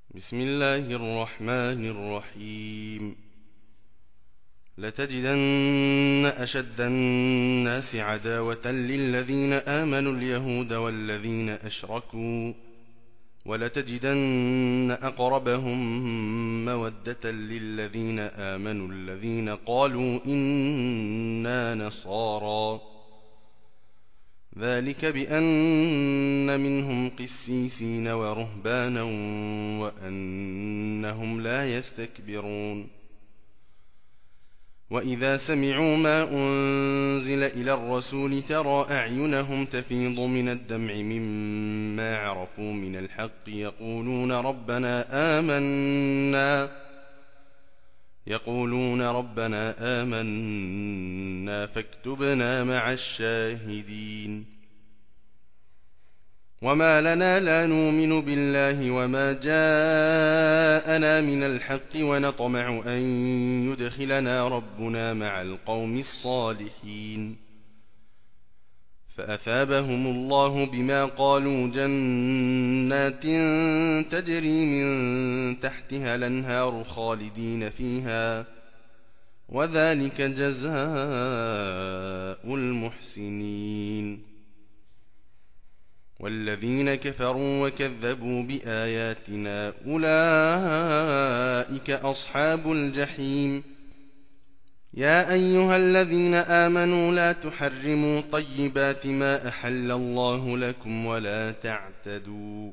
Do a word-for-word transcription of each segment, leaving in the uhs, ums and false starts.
بسم الله الرحمن الرحيم لتجدن أشد الناس عداوة للذين آمنوا اليهود والذين أشركوا ولتجدن أقربهم مودة للذين آمنوا الذين قالوا إنا نصارى ذلك بأن منهم قسيسين ورهبانا وأنهم لا يستكبرون وإذا سمعوا ما أنزل إلى الرسول ترى أعينهم تفيض من الدمع مما عرفوا من الحق يقولون ربنا آمنا يقولون ربنا آمنا فاكتبنا مع الشاهدين وما لنا لا نؤمن بالله وما جاءنا من الحق ونطمع أن يدخلنا ربنا مع القوم الصالحين فأثابهم الله بما قالوا جنات تجري من تحتها الأنهار خالدين فيها وذلك جزاء المحسنين والذين كفروا وكذبوا بآياتنا أولئك أصحاب الجحيم يا أيها الذين آمنوا لا تحرموا طيبات ما أحل الله لكم ولا تعتدوا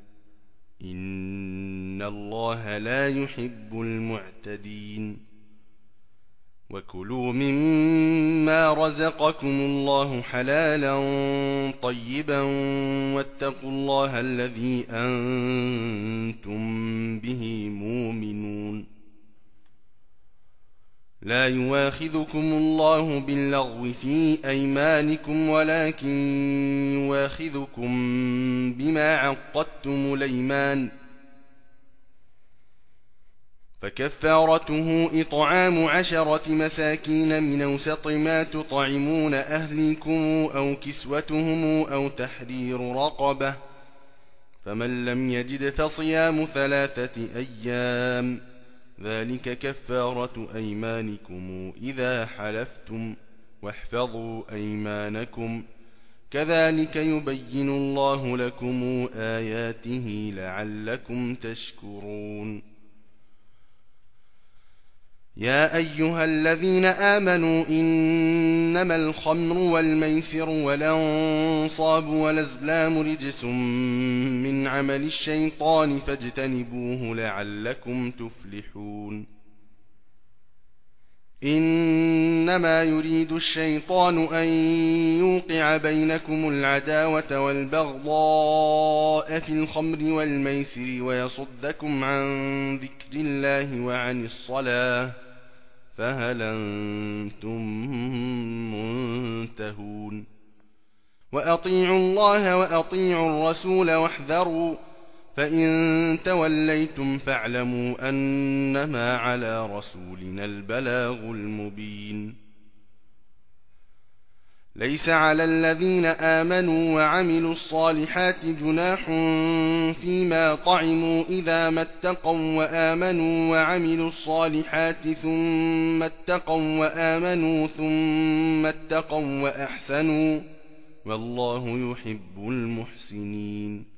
إن الله لا يحب المعتدين وكلوا مما رزقكم الله حلالا طيبا واتقوا الله الذي أنتم به مؤمنون لا يواخذكم الله باللغو في أيمانكم ولكن يواخذكم بما عقدتم الأيمان فكفارته إطعام عشرة مساكين من أوسط ما تطعمون أهليكم أو كسوتهم أو تحرير رقبة فمن لم يجد فصيام ثلاثة أيام ذلك كفارة أيمانكم إذا حلفتم واحفظوا أيمانكم كذلك يبين الله لكم آياته لعلكم تشكرون يا أيها الذين آمنوا إنما الخمر والميسر والأنصاب والأزلام رجس من عمل الشيطان فاجتنبوه لعلكم تفلحون إنما يريد الشيطان أن يوقع بينكم العداوة والبغضاء في الخمر والميسر ويصدكم عن ذكر الله وعن الصلاة فهل أنتم منتهون وأطيعوا الله وأطيعوا الرسول واحذروا فإن توليتم فاعلموا أنما على رسولنا البلاغ المبين ليس على الذين آمنوا وعملوا الصالحات جناح فيما طعموا إذا ما اتقوا وآمنوا وعملوا الصالحات ثم اتقوا وآمنوا ثم اتقوا وأحسنوا والله يحب المحسنين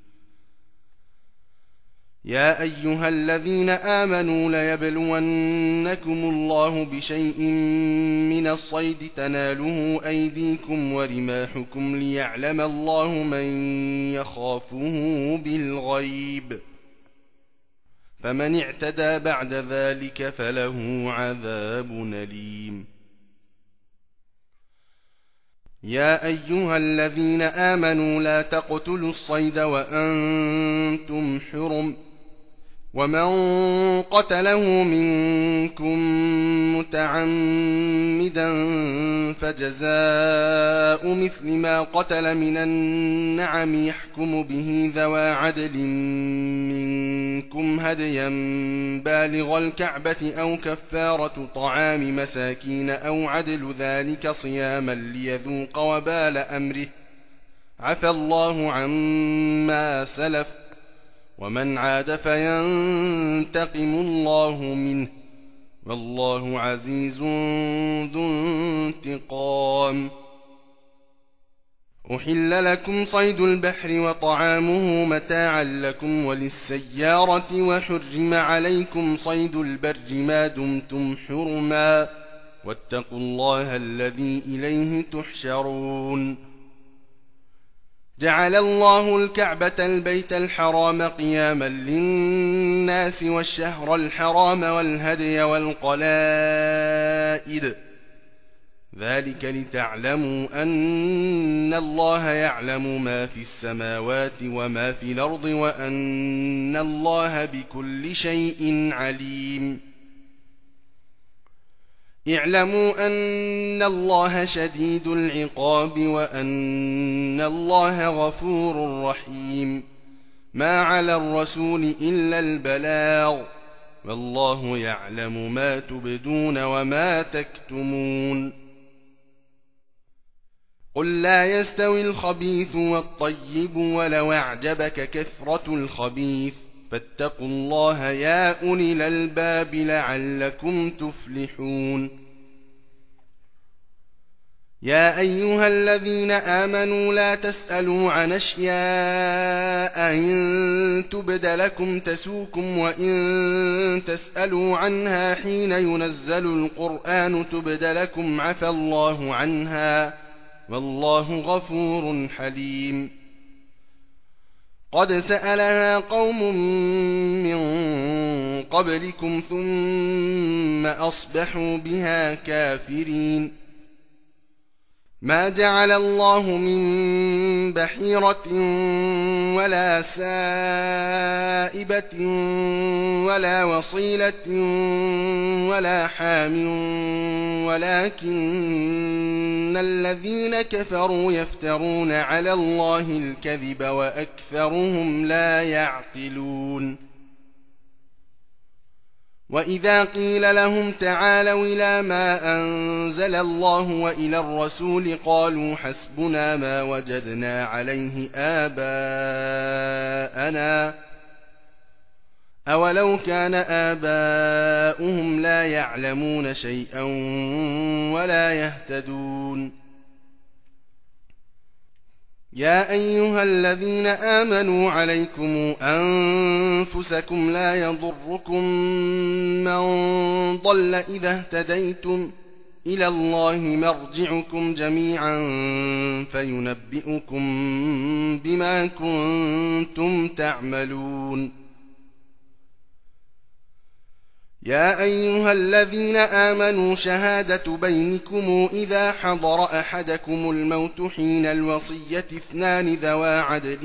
يا أيها الذين آمنوا ليبلونكم الله بشيء من الصيد تناله أيديكم ورماحكم ليعلم الله من يخافه بالغيب فمن اعتدى بعد ذلك فله عذاب أليم يا أيها الذين آمنوا لا تقتلوا الصيد وأنتم حرم ومن قتله منكم متعمدا فجزاء مثل ما قتل من النعم يحكم به ذوى عدل منكم هديا بالغ الكعبة أو كفارة طعام مساكين أو عدل ذلك صياما ليذوق وبال أمره عفى الله عما سلف ومن عاد فينتقم الله منه والله عزيز ذو انتقام. أحل لكم صيد البحر وطعامه متاعا لكم وللسيارة وحرم عليكم صيد البر ما دمتم حرما واتقوا الله الذي إليه تحشرون. جعل الله الكعبة البيت الحرام قياما للناس والشهر الحرام والهدي والقلائد ذلك لتعلموا أن الله يعلم ما في السماوات وما في الأرض وأن الله بكل شيء عليم. اعلموا أن الله شديد العقاب وأن الله غفور رحيم. ما على الرسول إلا البلاغ والله يعلم ما تبدون وما تكتمون. قل لا يستوي الخبيث والطيب ولو أعجبك كثرة الخبيث فاتقوا الله يا أولي الألباب لعلكم تفلحون. يا أيها الذين آمنوا لا تسألوا عن أشياء إن تبد لكم تسوكم وإن تسألوا عنها حين ينزل القرآن تبد لكم عفى الله عنها والله غفور حليم. قد سألها قوم من قبلكم ثم أصبحوا بها كافرين. ما جعل الله من بحيرة ولا سائبة ولا وصيلة ولا حام ولكن الذين كفروا يفترون على الله الكذب وأكثرهم لا يعقلون. وإذا قيل لهم تعالوا إلى ما أنزل الله وإلى الرسول قالوا حسبنا ما وجدنا عليه آباءنا أولو كان آباؤهم لا يعلمون شيئا ولا يهتدون. يا أيها الذين آمنوا عليكم أنفسكم لا يضركم من ضل إذا اهتديتم إلى الله مرجعكم جميعا فينبئكم بما كنتم تعملون. يا أيها الذين آمنوا شهادة بينكم إذا حضر أحدكم الموت حين الوصية اثنان ذوا عدل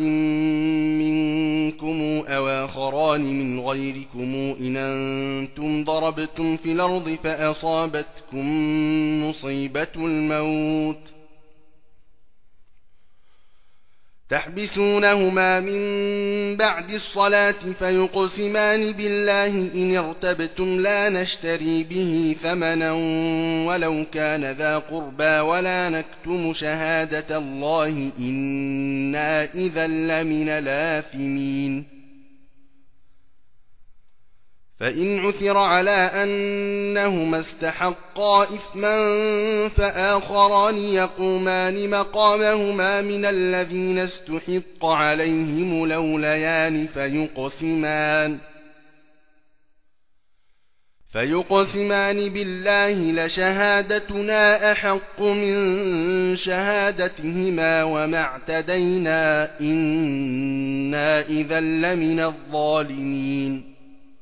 منكم أو آخران من غيركم إن أنتم ضربتم في الأرض فأصابتكم مصيبة الموت تحبسونهما من بعد الصلاة فيقسمان بالله إن ارتبتم لا نشتري به ثمنا ولو كان ذا قربى ولا نكتم شهادة الله إنا إذا لمن الآثمين. فإن عثر على أنهما استحقا إثما فآخران يقومان مقامهما من الذين استحق عليهم الأوليان فيقسمان فيقسمان بالله لشهادتنا أحق من شهادتهما وما اعتدينا إنا إذا لمن الظالمين.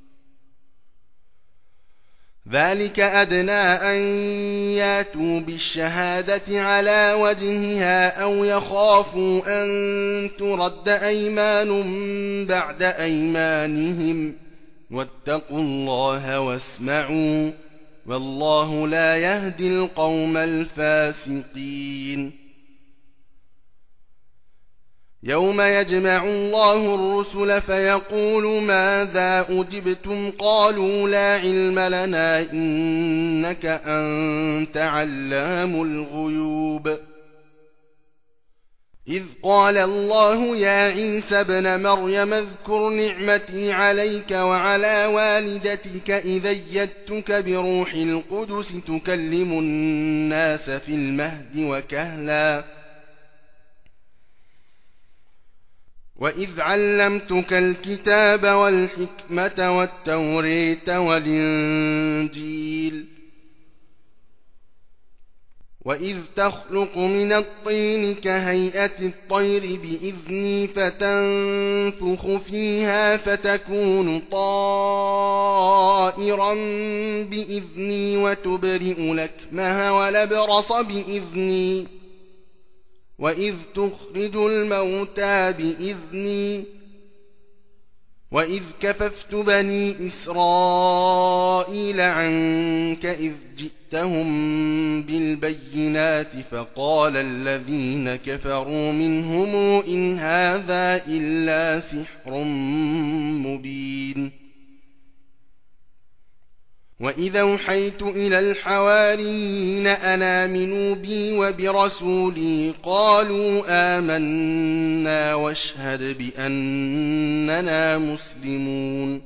ذلك أدنى أن ياتوا بالشهادة على وجهها أو يخافوا أن ترد أيمان بعد أيمانهم واتقوا الله واسمعوا والله لا يهدي القوم الفاسقين. يوم يجمع الله الرسل فيقول ماذا أجبتم قالوا لا علم لنا إنك أنت علام الغيوب. إذ قال الله يا عيسى ابن مريم اذكر نعمتي عليك وعلى والدتك إذ أيدتك بروح القدس تكلم الناس في المهد وكهلا وإذ علمتك الكتاب والحكمة والتوريت والإنجيل وإذ تخلق من الطين كهيئة الطير بإذني فتنفخ فيها فتكون طائرا بإذني وتبرئ الأكمه والأبرص بإذني وإذ تخرج الموتى بإذني وإذ كففت بني إسرائيل عنك إذ جئتهم بالبينات فقال الذين كفروا منهم إن هذا إلا سحر مبين وإذا أوحيت إلى الحواريين أن آمنوا بي وبرسولي قالوا آمنا واشهد بأننا مسلمون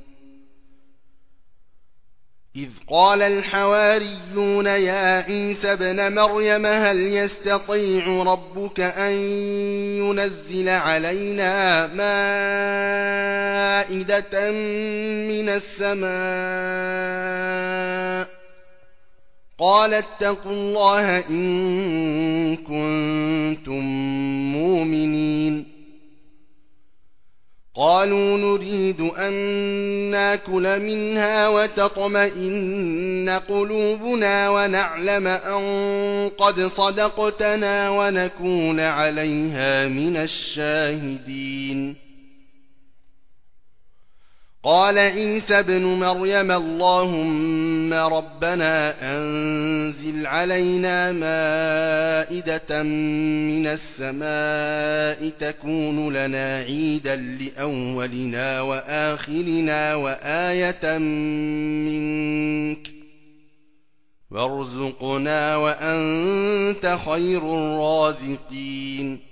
إذ قال الحواريون يا عيسى ابن مريم هل يستطيع ربك أن ينزل علينا مائدة من السماء قال اتقوا الله إن كنتم مؤمنين قالوا نريد أن ناكل منها وتطمئن قلوبنا ونعلم أن قد صدقتنا ونكون عليها من الشاهدين قال عيسى ابن مريم اللهم ربنا أنزل علينا مائدة من السماء تكون لنا عيدا لأولنا وآخرنا وآية منك وارزقنا وأنت خير الرازقين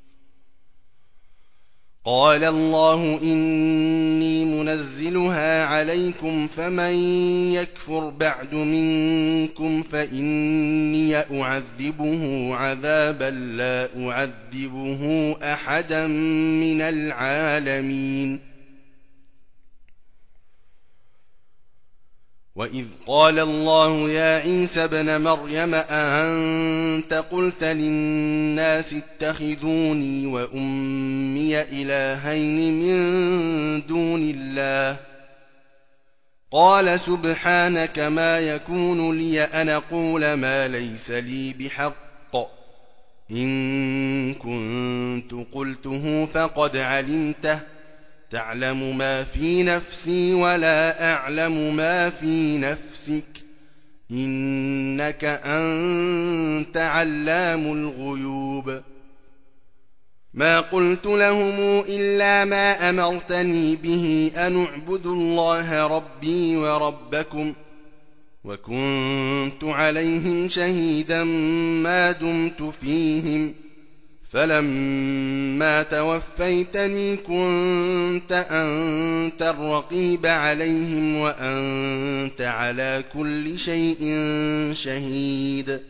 قال الله إني منزلها عليكم فمن يكفر بعد منكم فإني أعذبه عذابا لا أعذبه أحدا من العالمين وإذ قال الله يا عيسى ابن مريم أأنت قلت للناس اتخذوني وأمي إلهين من دون الله قال سبحانك ما يكون لي أن أقول ما ليس لي بحق إن كنت قلته فقد علمته تعلم ما في نفسي ولا أعلم ما في نفسك إنك أنت علام الغيوب ما قلت لهم إلا ما أمرتني به أن اعبدوا الله ربي وربكم وكنت عليهم شهيدا ما دمت فيهم فلما توفيتني كنت أنت الرقيب عليهم وأنت على كل شيء شهيد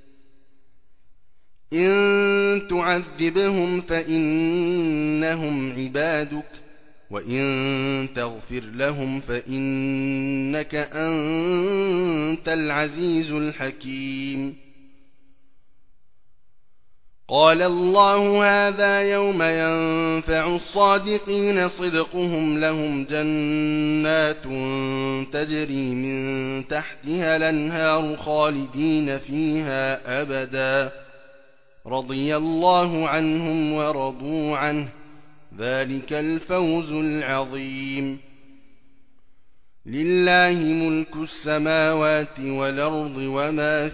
إن تعذبهم فإنهم عبادك وإن تغفر لهم فإنك أنت العزيز الحكيم قال الله هذا يوم ينفع الصادقين صدقهم لهم جنات تجري من تحتها الأنهار خالدين فيها أبدا رضي الله عنهم ورضوا عنه ذلك الفوز العظيم لله ملك السماوات والأرض وما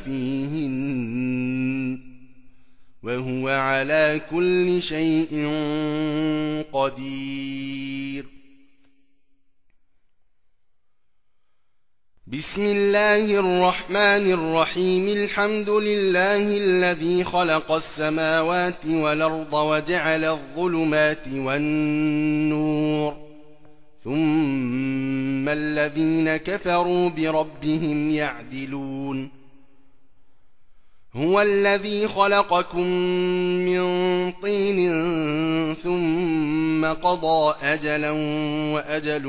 فيهن وهو على كل شيء قدير بسم الله الرحمن الرحيم الحمد لله الذي خلق السماوات والأرض وجعل الظلمات والنور ثم الذين كفروا بربهم يعدلون هو الذي خلقكم من طين ثم قضى أجلا وأجل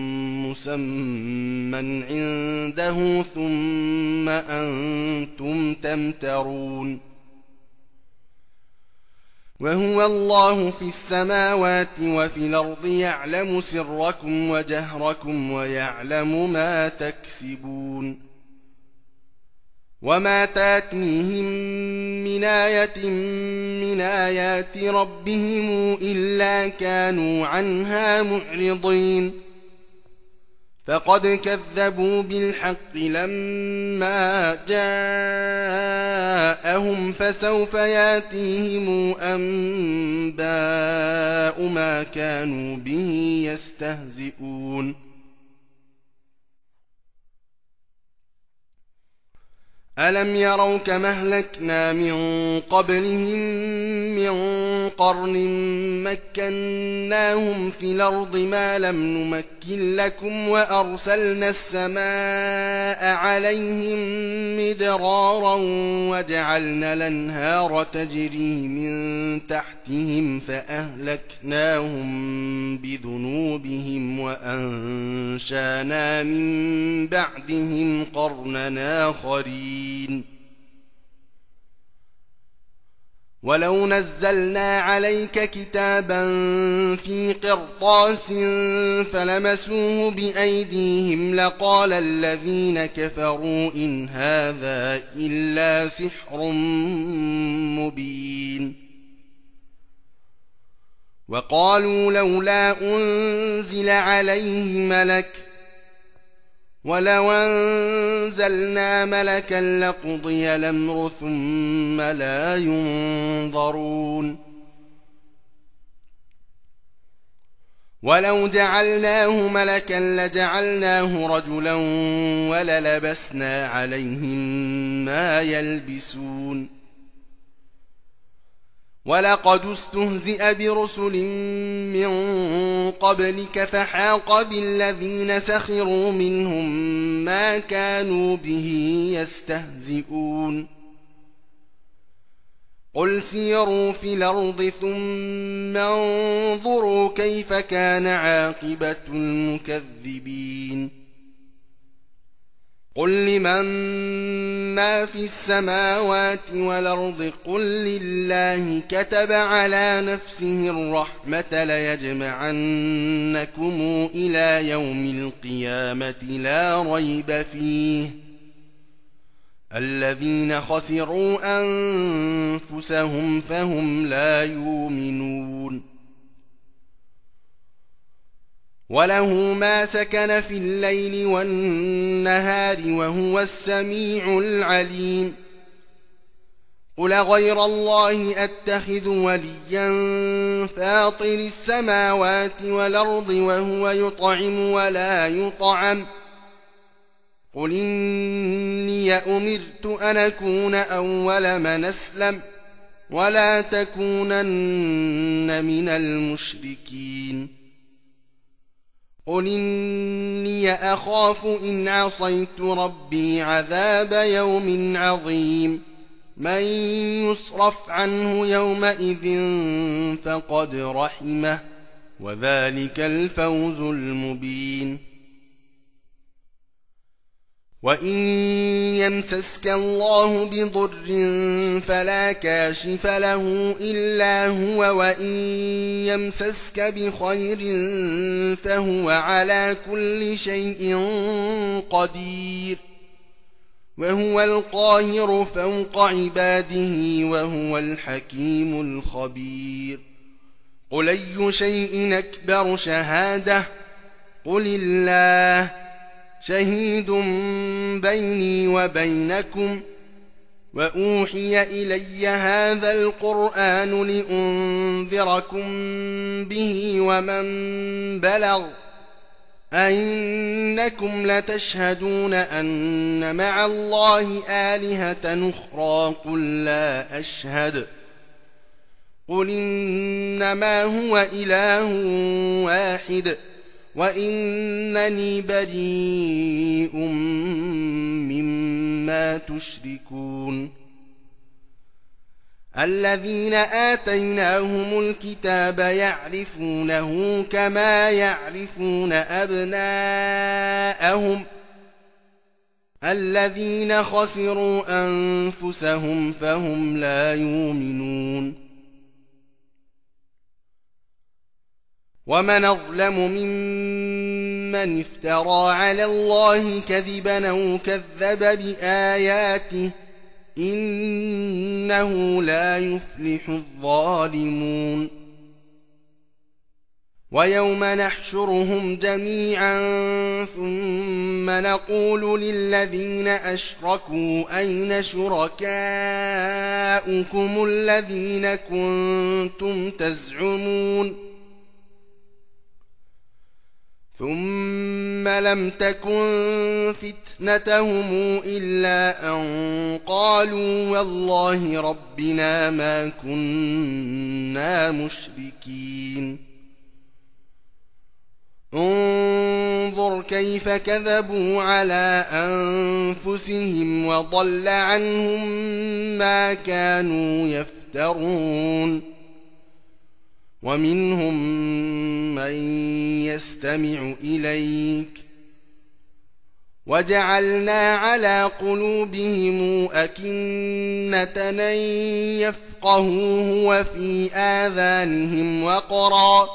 مسمى عنده ثم أنتم تمترون وهو الله في السماوات وفي الأرض يعلم سركم وجهركم ويعلم ما تكسبون وما تاتيهم من آية من آيات ربهم إلا كانوا عنها معرضين فقد كذبوا بالحق لما جاءهم فسوف ياتيهم أنباء ما كانوا به يستهزئون ألم يروا كما أهلكنا من قبلهم من قرن مكناهم في الأرض ما لم نمكن لكم وأرسلنا السماء عليهم مدرارا وجعلنا الأنهار تجري من تحتهم فأهلكناهم بذنوبهم وأنشانا من بعدهم قرنا آخرين ولو نزلنا عليك كتابا في قرطاس فلمسوه بأيديهم لقال الذين كفروا إن هذا إلا سحر مبين وقالوا لولا أنزل عليه ملك ولو أنزلنا ملكا لقضي الأمر ثم لا ينظرون ولو جعلناه ملكا لجعلناه رجلا وللبسنا عليهم ما يلبسون ولقد استهزئ برسل من قبلك فحاق بالذين سخروا منهم ما كانوا به يستهزئون قل سيروا في الأرض ثم انظروا كيف كان عاقبة المكذبين قل لمن ما في السماوات والأرض قل لله كتب على نفسه الرحمة ليجمعنكم إلى يوم القيامة لا ريب فيه الذين خسروا أنفسهم فهم لا يؤمنون وله ما سكن في الليل والنهار وهو السميع العليم قل غير الله أتخذ وليا فاطر السماوات والأرض وهو يطعم ولا يطعم قل إني أمرت أن أكون أول من أسلم ولا تكونن من المشركين قل إني أخاف إن عصيت ربي عذاب يوم عظيم من يصرف عنه يومئذ فقد رحمه وذلك الفوز المبين وإن يمسسك الله بضر فلا كاشف له إلا هو وإن يمسسك بخير فهو على كل شيء قدير وهو القاهر فوق عباده وهو الحكيم الخبير قل أي شيء أكبر شهادة قل الله شهيد بيني وبينكم وأوحي إلي هذا القرآن لأنذركم به ومن بلغ أئنكم لتشهدون أن مع الله آلهة أخرى قل لا أشهد قل إنما هو إله واحد وإنني بريء مما تشركون الذين آتيناهم الكتاب يعرفونه كما يعرفون أبناءهم الذين خسروا أنفسهم فهم لا يؤمنون ومن أظلم ممن افترى على الله كذبا أو كذب بآياته إنه لا يفلح الظالمون ويوم نحشرهم جميعا ثم نقول للذين أشركوا أين شركاؤكم الذين كنتم تزعمون ثم لم تكن فتنتهم إلا أن قالوا والله ربنا ما كنا مشركين انظر كيف كذبوا على أنفسهم وضل عنهم ما كانوا يفترون ومنهم من يستمع إليك وجعلنا على قلوبهم أكنة أن يفقهوه وفي آذانهم وقرا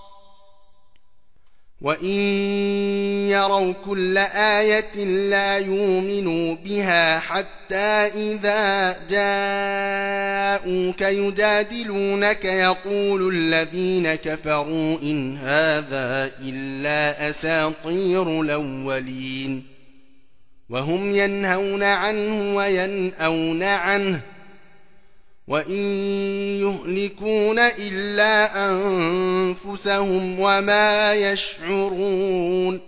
وإن يروا كل آية لا يؤمنوا بها حتى إذا جاءوك يجادلونك يقول الذين كفروا إن هذا إلا أساطير الأولين وهم ينهون عنه وينأون عنه وإن يهلكون إلا أنفسهم وما يشعرون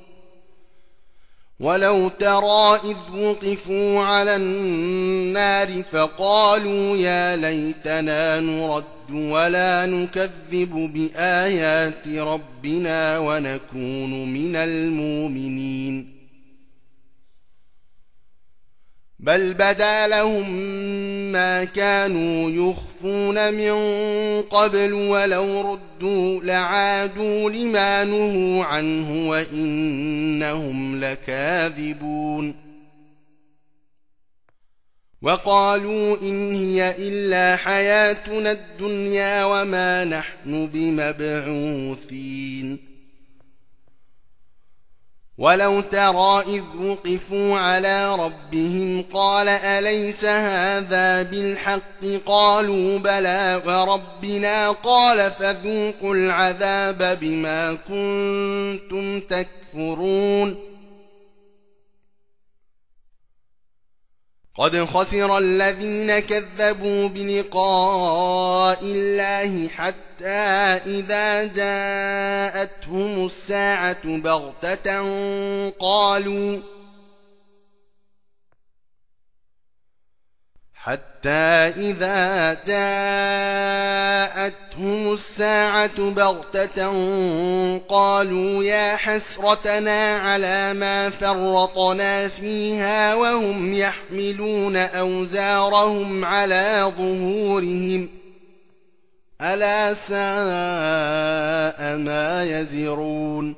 ولو ترى إذ وقفوا على النار فقالوا يا ليتنا نرد ولا نكذب بآيات ربنا ونكون من المؤمنين بل بدا لهم ما كانوا يخفون من قبل ولو ردوا لعادوا لما نهوا عنه وإنهم لكاذبون وقالوا إن هي إلا حياتنا الدنيا وما نحن بمبعوثين ولو ترى إذ وقفوا على ربهم قال أليس هذا بالحق قالوا بلى وربنا قال فذوقوا العذاب بما كنتم تكفرون قد خسر الذين كذبوا بلقاء الله حتى إذا جاءتهم الساعة بغتة قالوا حتى إذا جاءتهم الساعة بغتة قالوا يا حسرتنا على ما فرطنا فيها وهم يحملون أوزارهم على ظهورهم ألا ساء ما يزرون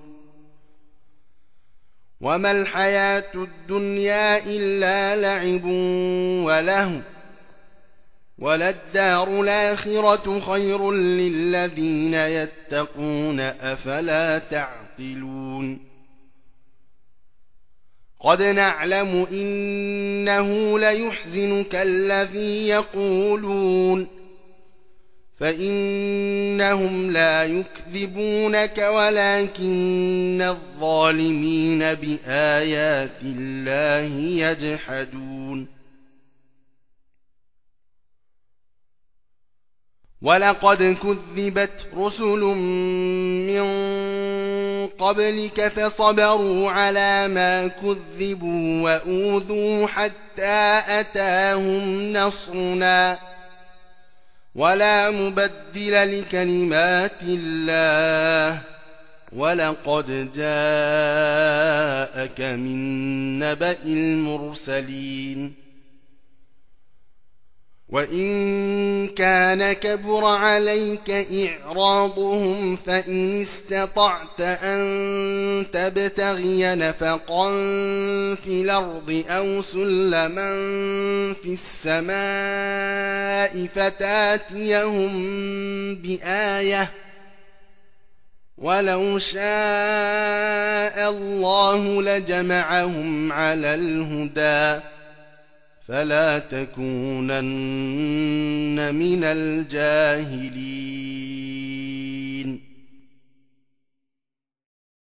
وما الحياة الدنيا إلا لعب ولهو وللدار الآخرة خير للذين يتقون أفلا تعقلون قد نعلم إنه ليحزنك الذي يقولون فإنهم لا يكذبونك ولكن الظالمين بآيات الله يجحدون ولقد كذبت رسل من قبلك فصبروا على ما كذبوا وأوذوا حتى أتاهم نصرنا ولا مبدل لكلمات الله ولقد جاءك من نبأ المرسلين وإن كان كبر عليك إعراضهم فإن استطعت أن تبتغي نفقا في الأرض أو سلما في السماء فتاتيهم بآية ولو شاء الله لجمعهم على الهدى فلا تكونن من الجاهلين